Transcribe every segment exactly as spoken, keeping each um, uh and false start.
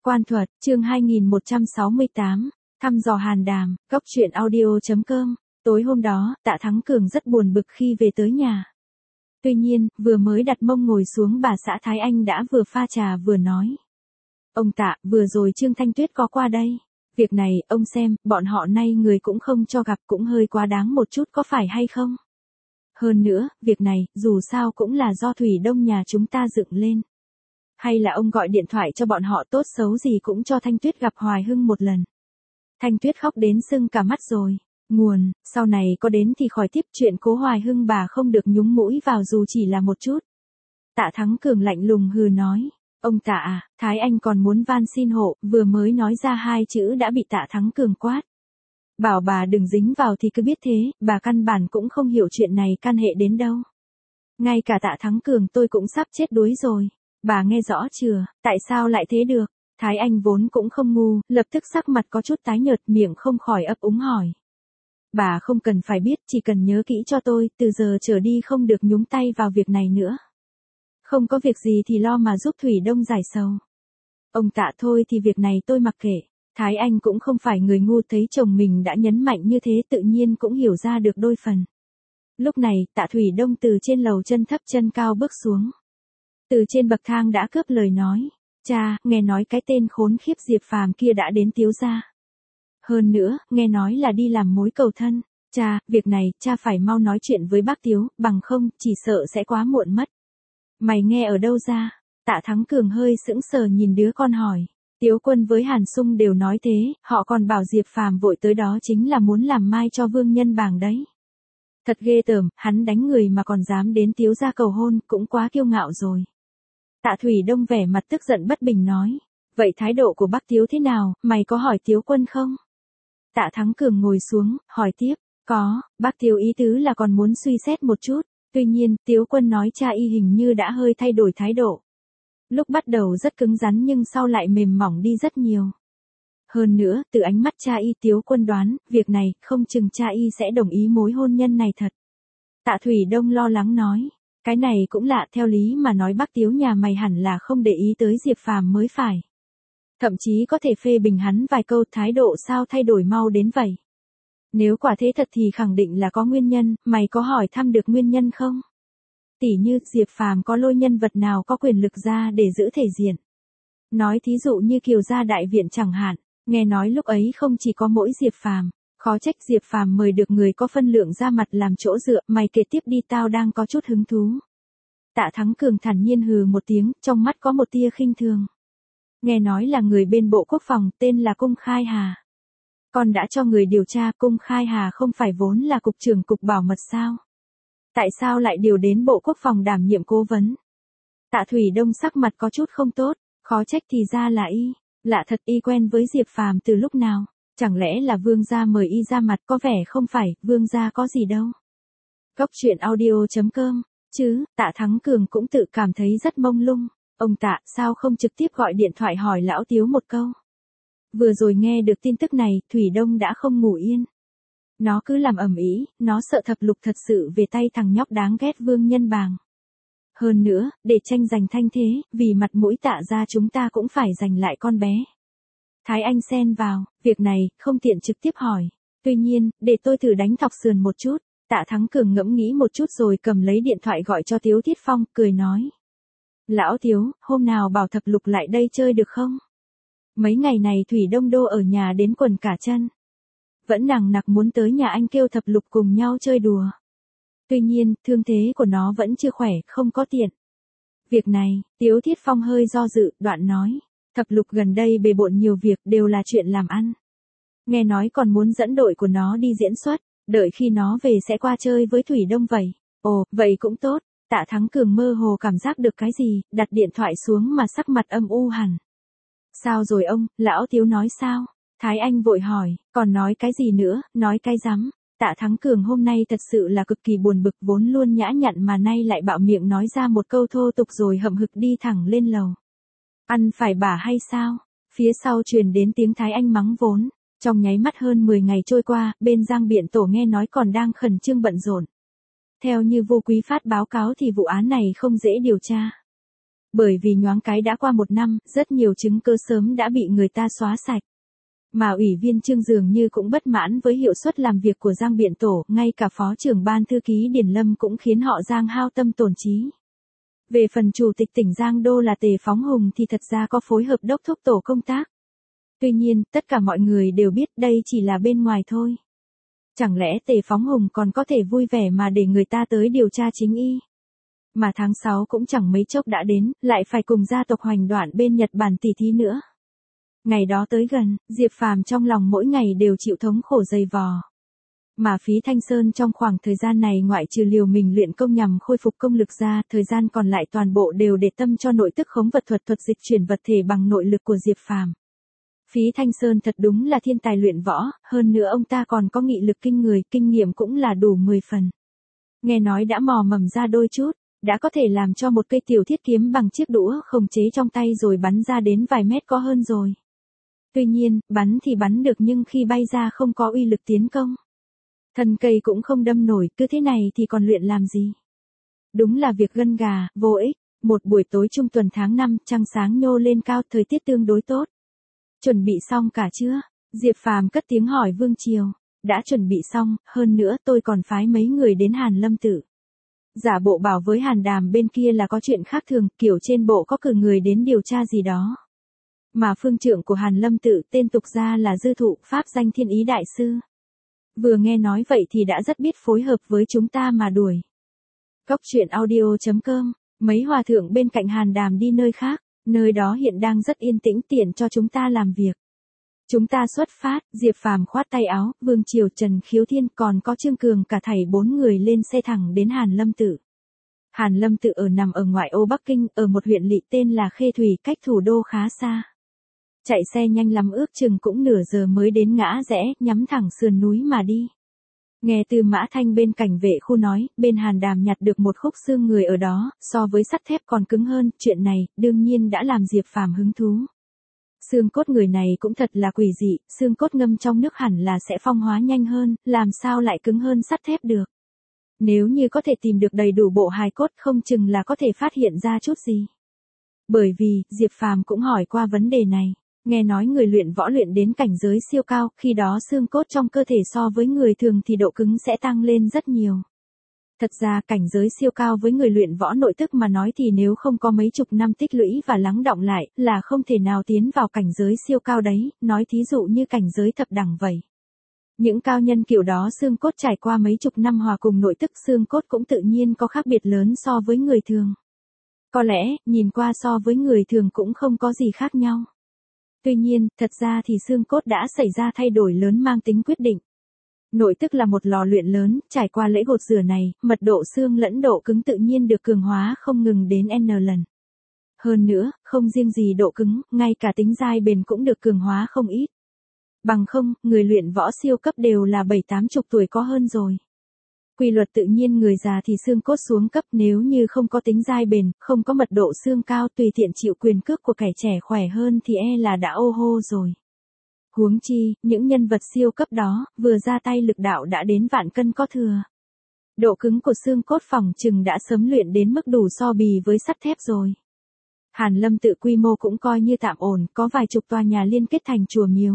Quan thuật, chương hai nghìn một trăm sáu mươi tám, thăm dò hàn đàm, góc truyện audio.com. Tối hôm đó, Tạ Thắng Cường rất buồn bực khi về tới nhà. Tuy nhiên, vừa mới đặt mông ngồi xuống bà xã Thái Anh đã vừa pha trà vừa nói. Ông Tạ, vừa rồi Trương Thanh Tuyết có qua đây. Việc này, ông xem, bọn họ nay người cũng không cho gặp cũng hơi quá đáng một chút có phải hay không? Hơn nữa, việc này, dù sao cũng là do Thủy Đông nhà chúng ta dựng lên. Hay là ông gọi điện thoại cho bọn họ tốt xấu gì cũng cho Thanh Tuyết gặp Hoài Hưng một lần. Thanh Tuyết khóc đến sưng cả mắt rồi. Nguồn, sau này có đến thì khỏi tiếp chuyện cố Hoài Hưng bà không được nhúng mũi vào dù chỉ là một chút. Tạ Thắng Cường lạnh lùng hừ nói. Ông Tạ à, Thái Anh còn muốn van xin hộ, vừa mới nói ra hai chữ đã bị Tạ Thắng Cường quát. Bảo bà đừng dính vào thì cứ biết thế, bà căn bản cũng không hiểu chuyện này can hệ đến đâu. Ngay cả Tạ Thắng Cường tôi cũng sắp chết đuối rồi. Bà nghe rõ chưa, tại sao lại thế được? Thái Anh vốn cũng không ngu, lập tức sắc mặt có chút tái nhợt miệng không khỏi ấp úng hỏi. Bà không cần phải biết, chỉ cần nhớ kỹ cho tôi, từ giờ trở đi không được nhúng tay vào việc này nữa. Không có việc gì thì lo mà giúp Thủy Đông giải sầu. Ông Tạ thôi thì việc này tôi mặc kệ. Thái Anh cũng không phải người ngu, thấy chồng mình đã nhấn mạnh như thế tự nhiên cũng hiểu ra được đôi phần. Lúc này, Tạ Thủy Đông từ trên lầu chân thấp chân cao bước xuống. Từ trên bậc thang đã cướp lời nói. Cha, nghe nói cái tên khốn khiếp Diệp Phàm kia đã đến Tiếu gia. Hơn nữa, nghe nói là đi làm mối cầu thân. Cha, việc này, cha phải mau nói chuyện với bác Tiếu, bằng không, chỉ sợ sẽ quá muộn mất. Mày nghe ở đâu ra? Tạ Thắng Cường hơi sững sờ nhìn đứa con hỏi. Tiếu Quân với Hàn Sung đều nói thế, họ còn bảo Diệp Phàm vội tới đó chính là muốn làm mai cho Vương Nhân Bàng đấy. Thật ghê tởm, hắn đánh người mà còn dám đến Tiếu gia cầu hôn, cũng quá kiêu ngạo rồi. Tạ Thủy Đông vẻ mặt tức giận bất bình nói. Vậy thái độ của bác Tiếu thế nào, mày có hỏi Tiếu Quân không? Tạ Thắng Cường ngồi xuống, hỏi tiếp. Có, bác Tiếu ý tứ là còn muốn suy xét một chút. Tuy nhiên, Tiếu Quân nói cha y hình như đã hơi thay đổi thái độ. Lúc bắt đầu rất cứng rắn nhưng sau lại mềm mỏng đi rất nhiều. Hơn nữa, từ ánh mắt cha y Tiếu Quân đoán, việc này, không chừng cha y sẽ đồng ý mối hôn nhân này thật. Tạ Thủy Đông lo lắng nói. Cái này cũng lạ, theo lý mà nói bác Tiếu nhà mày hẳn là không để ý tới Diệp Phàm mới phải. Thậm chí có thể phê bình hắn vài câu, thái độ sao thay đổi mau đến vậy. Nếu quả thế thật thì khẳng định là có nguyên nhân, mày có hỏi thăm được nguyên nhân không? Tỉ như Diệp Phàm có lôi nhân vật nào có quyền lực ra để giữ thể diện. Nói thí dụ như Kiều gia đại viện chẳng hạn, nghe nói lúc ấy không chỉ có mỗi Diệp Phàm, khó trách Diệp Phàm mời được người có phân lượng ra mặt làm chỗ dựa, mày kể tiếp đi, tao đang có chút hứng thú. Tạ Thắng Cường thản nhiên hừ một tiếng, trong mắt có một tia khinh thường. Nghe nói là người bên Bộ Quốc phòng, tên là Cung Khai Hà. Con đã cho người điều tra, Cung Khai Hà không phải vốn là cục trưởng cục bảo mật sao? Tại sao lại điều đến Bộ Quốc phòng đảm nhiệm cố vấn? Tạ Thủy Đông sắc mặt có chút không tốt, khó trách thì ra là y. Lạ thật, y quen với Diệp Phàm từ lúc nào? Chẳng lẽ là Vương gia mời y ra mặt? Có vẻ không phải, Vương gia có gì đâu. Góc truyện audio.com, chứ, Tạ Thắng Cường cũng tự cảm thấy rất mông lung. Ông Tạ, sao không trực tiếp gọi điện thoại hỏi lão Tiếu một câu? Vừa rồi nghe được tin tức này, Thủy Đông đã không ngủ yên. Nó cứ làm ầm ĩ, nó sợ thập lục thật sự về tay thằng nhóc đáng ghét Vương Nhân Bàng. Hơn nữa, để tranh giành thanh thế, vì mặt mũi Tạ gia chúng ta cũng phải giành lại con bé. Thái Anh xen vào, việc này, không tiện trực tiếp hỏi. Tuy nhiên, để tôi thử đánh thọc sườn một chút. Tạ Thắng Cường ngẫm nghĩ một chút rồi cầm lấy điện thoại gọi cho Tiếu Thiết Phong, cười nói. Lão Tiếu, hôm nào bảo thập lục lại đây chơi được không? Mấy ngày này Thủy Đông Đô ở nhà đến quần cả chân. Vẫn nằng nặc muốn tới nhà anh kêu thập lục cùng nhau chơi đùa. Tuy nhiên, thương thế của nó vẫn chưa khỏe, không có tiện. Việc này, Tiếu Thiết Phong hơi do dự, đoạn nói. Thập lục gần đây bề bộn nhiều việc, đều là chuyện làm ăn. Nghe nói còn muốn dẫn đội của nó đi diễn xuất, đợi khi nó về sẽ qua chơi với Thủy Đông vậy. Ồ, vậy cũng tốt. Tạ Thắng Cường mơ hồ cảm giác được cái gì, đặt điện thoại xuống mà sắc mặt âm u hẳn. Sao rồi ông, lão Tiếu nói sao? Thái Anh vội hỏi, còn nói cái gì nữa, nói cái rắm. Tạ Thắng Cường hôm nay thật sự là cực kỳ buồn bực, vốn luôn nhã nhặn mà nay lại bạo miệng nói ra một câu thô tục rồi hậm hực đi thẳng lên lầu. Ăn phải bả hay sao? Phía sau truyền đến tiếng Thái Anh mắng vốn. Trong nháy mắt hơn mười ngày trôi qua, bên Giang Biện Tổ nghe nói còn đang khẩn trương bận rộn. Theo như Vô Quý Phát báo cáo thì vụ án này không dễ điều tra. Bởi vì nhoáng cái đã qua một năm, rất nhiều chứng cứ sớm đã bị người ta xóa sạch. Mà ủy viên Trương dường như cũng bất mãn với hiệu suất làm việc của Giang Biện Tổ, ngay cả phó trưởng ban thư ký Điền Lâm cũng khiến họ Giang hao tâm tổn trí. Về phần chủ tịch tỉnh Giang Đô là Tề Phóng Hùng thì thật ra có phối hợp đốc thúc tổ công tác. Tuy nhiên, tất cả mọi người đều biết đây chỉ là bên ngoài thôi. Chẳng lẽ Tề Phóng Hùng còn có thể vui vẻ mà để người ta tới điều tra chính y? Mà tháng sáu cũng chẳng mấy chốc đã đến, lại phải cùng gia tộc Hoành Đoạn bên Nhật Bản tỉ thí nữa. Ngày đó tới gần, Diệp Phàm trong lòng mỗi ngày đều chịu thống khổ dày vò. Mà Phí Thanh Sơn trong khoảng thời gian này ngoại trừ liều mình luyện công nhằm khôi phục công lực ra, thời gian còn lại toàn bộ đều để tâm cho nội tức khống vật thuật thuật dịch chuyển vật thể bằng nội lực của Diệp Phàm. Phí Thanh Sơn thật đúng là thiên tài luyện võ, hơn nữa ông ta còn có nghị lực kinh người, kinh nghiệm cũng là đủ mười phần. Nghe nói đã mò mầm ra đôi chút, đã có thể làm cho một cây tiểu thiết kiếm bằng chiếc đũa khống chế trong tay rồi bắn ra đến vài mét có hơn rồi. Tuy nhiên, bắn thì bắn được nhưng khi bay ra không có uy lực tiến công. Thân cây cũng không đâm nổi, cứ thế này thì còn luyện làm gì? Đúng là việc gân gà, vô ích. Một buổi tối trung tuần tháng năm, trăng sáng nhô lên cao, thời tiết tương đối tốt. Chuẩn bị xong cả chưa? Diệp Phàm cất tiếng hỏi Vương Triều. Đã chuẩn bị xong, hơn nữa tôi còn phái mấy người đến Hàn Lâm Tự. Giả bộ bảo với Hàn Đàm bên kia là có chuyện khác thường, kiểu trên bộ có cử người đến điều tra gì đó. Mà phương trưởng của Hàn Lâm Tự tên tục ra là Dư Thụ, pháp danh Thiên Ý Đại Sư. Vừa nghe nói vậy thì đã rất biết phối hợp với chúng ta mà đuổi. Cốc truyện audio chấm com, mấy hòa thượng bên cạnh Hàn Đàm đi nơi khác, nơi đó hiện đang rất yên tĩnh tiện cho chúng ta làm việc. Chúng ta xuất phát, Diệp Phàm khoát tay áo, Vương Triều, Trần Khiếu Thiên còn có Trương Cường cả thảy bốn người lên xe thẳng đến Hàn Lâm Tự. Hàn Lâm Tự ở nằm ở ngoại ô Bắc Kinh, ở một huyện lỵ tên là Khê Thủy, cách thủ đô khá xa. Chạy xe nhanh lắm ước chừng cũng nửa giờ mới đến ngã rẽ, nhắm thẳng sườn núi mà đi. Nghe Tư Mã Thanh bên cảnh vệ khu nói, bên Hàn Đàm nhặt được một khúc xương người ở đó, so với sắt thép còn cứng hơn, chuyện này, đương nhiên đã làm Diệp Phàm hứng thú. Xương cốt người này cũng thật là quỷ dị, xương cốt ngâm trong nước hẳn là sẽ phong hóa nhanh hơn, làm sao lại cứng hơn sắt thép được. Nếu như có thể tìm được đầy đủ bộ hài cốt không chừng là có thể phát hiện ra chút gì. Bởi vì, Diệp Phàm cũng hỏi qua vấn đề này. Nghe nói người luyện võ luyện đến cảnh giới siêu cao, khi đó xương cốt trong cơ thể so với người thường thì độ cứng sẽ tăng lên rất nhiều. Thật ra cảnh giới siêu cao với người luyện võ nội tức mà nói thì nếu không có mấy chục năm tích lũy và lắng đọng lại là không thể nào tiến vào cảnh giới siêu cao đấy, nói thí dụ như cảnh giới thập đẳng vậy. Những cao nhân kiểu đó xương cốt trải qua mấy chục năm hòa cùng nội tức xương cốt cũng tự nhiên có khác biệt lớn so với người thường. Có lẽ, nhìn qua so với người thường cũng không có gì khác nhau. Tuy nhiên, thật ra thì xương cốt đã xảy ra thay đổi lớn mang tính quyết định. Nội tức là một lò luyện lớn, trải qua lễ gột rửa này, mật độ xương lẫn độ cứng tự nhiên được cường hóa không ngừng đến N lần. Hơn nữa, không riêng gì độ cứng, ngay cả tính dai bền cũng được cường hóa không ít. Bằng không, người luyện võ siêu cấp đều là bảy tám chục tuổi có hơn rồi. Quy luật tự nhiên người già thì xương cốt xuống cấp, nếu như không có tính dai bền, không có mật độ xương cao tùy tiện chịu quyền cước của kẻ trẻ khỏe hơn thì e là đã ô hô rồi. Huống chi, những nhân vật siêu cấp đó, vừa ra tay lực đạo đã đến vạn cân có thừa. Độ cứng của xương cốt phỏng chừng đã sớm luyện đến mức đủ so bì với sắt thép rồi. Hàn Lâm Tự quy mô cũng coi như tạm ổn, có vài chục tòa nhà liên kết thành chùa miếu.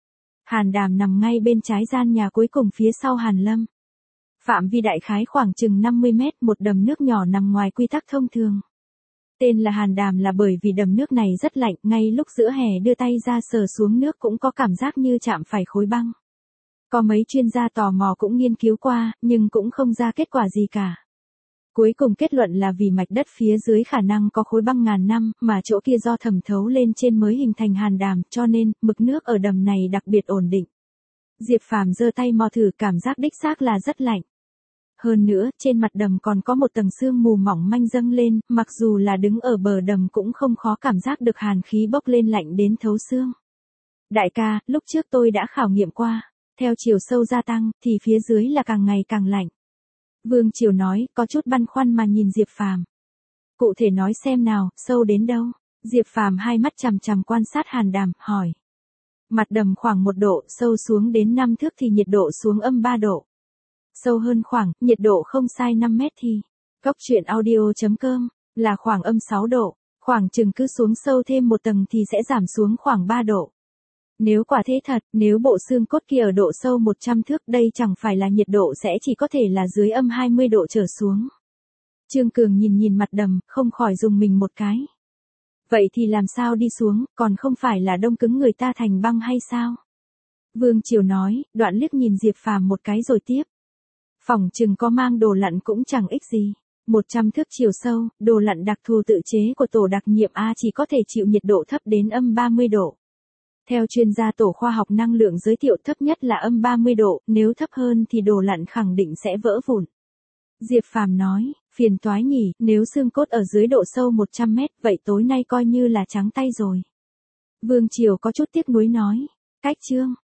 Hàn Đàm nằm ngay bên trái gian nhà cuối cùng phía sau Hàn Lâm. Phạm vi đại khái khoảng chừng năm mươi mét, một đầm nước nhỏ nằm ngoài quy tắc thông thường. Tên là Hàn Đàm là bởi vì đầm nước này rất lạnh, ngay lúc giữa hè đưa tay ra sờ xuống nước cũng có cảm giác như chạm phải khối băng. Có mấy chuyên gia tò mò cũng nghiên cứu qua, nhưng cũng không ra kết quả gì cả. Cuối cùng kết luận là vì mạch đất phía dưới khả năng có khối băng ngàn năm, mà chỗ kia do thẩm thấu lên trên mới hình thành hàn đàm, cho nên, mực nước ở đầm này đặc biệt ổn định. Diệp Phàm giơ tay mò thử, cảm giác đích xác là rất lạnh. Hơn nữa, trên mặt đầm còn có một tầng sương mù mỏng manh dâng lên, mặc dù là đứng ở bờ đầm cũng không khó cảm giác được hàn khí bốc lên lạnh đến thấu xương. Đại ca, lúc trước tôi đã khảo nghiệm qua, theo chiều sâu gia tăng, thì phía dưới là càng ngày càng lạnh. Vương Triều nói, có chút băn khoăn mà nhìn Diệp Phàm. Cụ thể nói xem nào, sâu đến đâu? Diệp Phàm hai mắt chằm chằm quan sát hàn đàm, hỏi. Mặt đầm khoảng một độ, sâu xuống đến năm thước thì nhiệt độ xuống âm ba độ. Sâu hơn khoảng, nhiệt độ không sai năm mét thì. Cốc truyện audio chấm com, là khoảng âm sáu độ. Khoảng chừng cứ xuống sâu thêm một tầng thì sẽ giảm xuống khoảng ba độ. Nếu quả thế thật, nếu bộ xương cốt kia ở độ sâu một trăm thước, đây chẳng phải là nhiệt độ sẽ chỉ có thể là dưới âm hai mươi độ trở xuống. Trương Cường nhìn nhìn mặt đầm, không khỏi dùng mình một cái. Vậy thì làm sao đi xuống, còn không phải là đông cứng người ta thành băng hay sao? Vương Triều nói, đoạn liếc nhìn Diệp Phàm một cái rồi tiếp. Phỏng chừng có mang đồ lặn cũng chẳng ích gì. một trăm thước chiều sâu, đồ lặn đặc thù tự chế của tổ đặc nhiệm A chỉ có thể chịu nhiệt độ thấp đến âm ba mươi độ. Theo chuyên gia tổ khoa học năng lượng giới thiệu, thấp nhất là âm ba mươi độ, nếu thấp hơn thì đồ lặn khẳng định sẽ vỡ vụn. Diệp Phàm nói, phiền toái nhỉ, nếu xương cốt ở dưới độ sâu một trăm mét, vậy tối nay coi như là trắng tay rồi. Vương Triều có chút tiếc nuối nói, cách Trương